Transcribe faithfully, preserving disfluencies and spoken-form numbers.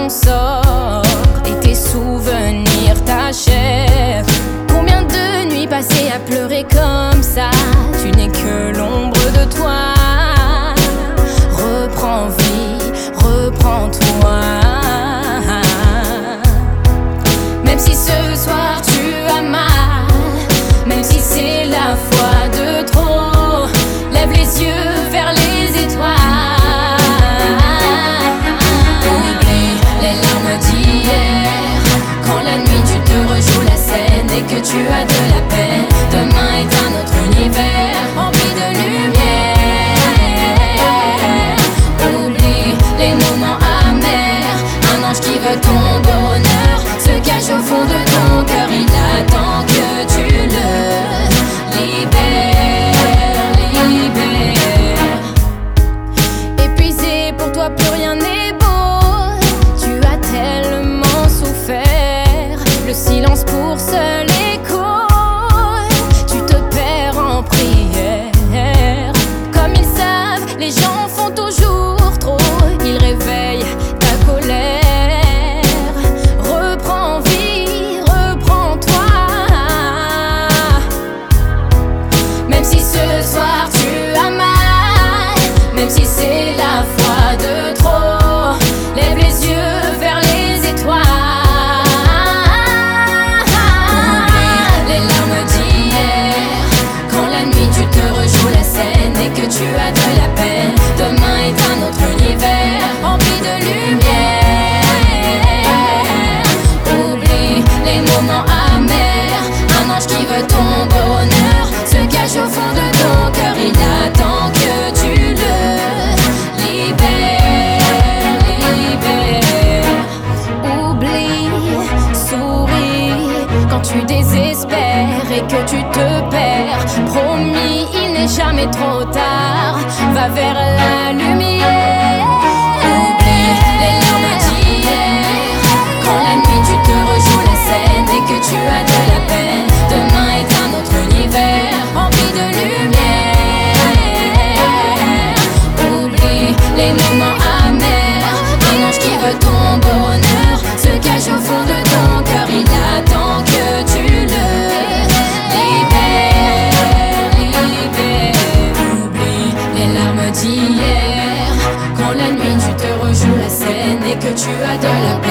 ton sort et tes souvenirs t'achèvent. Combien de nuits passées à pleurer comme ça, tu n'es que l'ombre de toi. Reprends vie, reprends-toi. Même si ce soir tu as mal, même si c'est la fois de trop, lève les yeux vers les étoiles. Oublie les larmes d'hier, quand la nuit tu te rejoues la scène et que tu as de la peine. Demain est un autre univers rempli de lumière. Oublie les moments amers, un ange qui veut ton bonheur se cache au fond de ton cœur. Il attend que tu le libères, libères. Épuisé, pour toi plus rien n'est beau. Tu as tellement souffert, le silence pour seul écho. Tu te perds en prière. Comme ils savent, les gens font toujours trop. Ils réveillent ta colère. Reprends vie, reprends-toi. Même si ce soir tu as mal, même si c'est la fois de trop, lève les yeux vers les étoiles. Oublie les larmes d'hier, quand la nuit tu te rejoues la scène et que tu as de la peine. Demain est un autre univers rempli de lumière. Oublie les moments amers, un ange qui veut ton bonheur se cache au fond de ton cœur. Il attend que tu le libères, libères. Oublie, souris quand tu désespères et que tu te perds. Promis, il n'est jamais trop tard, va vers la lumière. Oublie les larmes d'hier, quand la nuit tu te rejoues la scène et que tu as de la peine. Demain est un autre univers rempli de lumière. Oublie les moments amers, un ange qui veut ton bonheur se cache au fond de ton cœur. Il attend que tu le libères, libères. Oublie les larmes d'hier, quand la nuit tu te rejoues la scène et que tu as de la peine.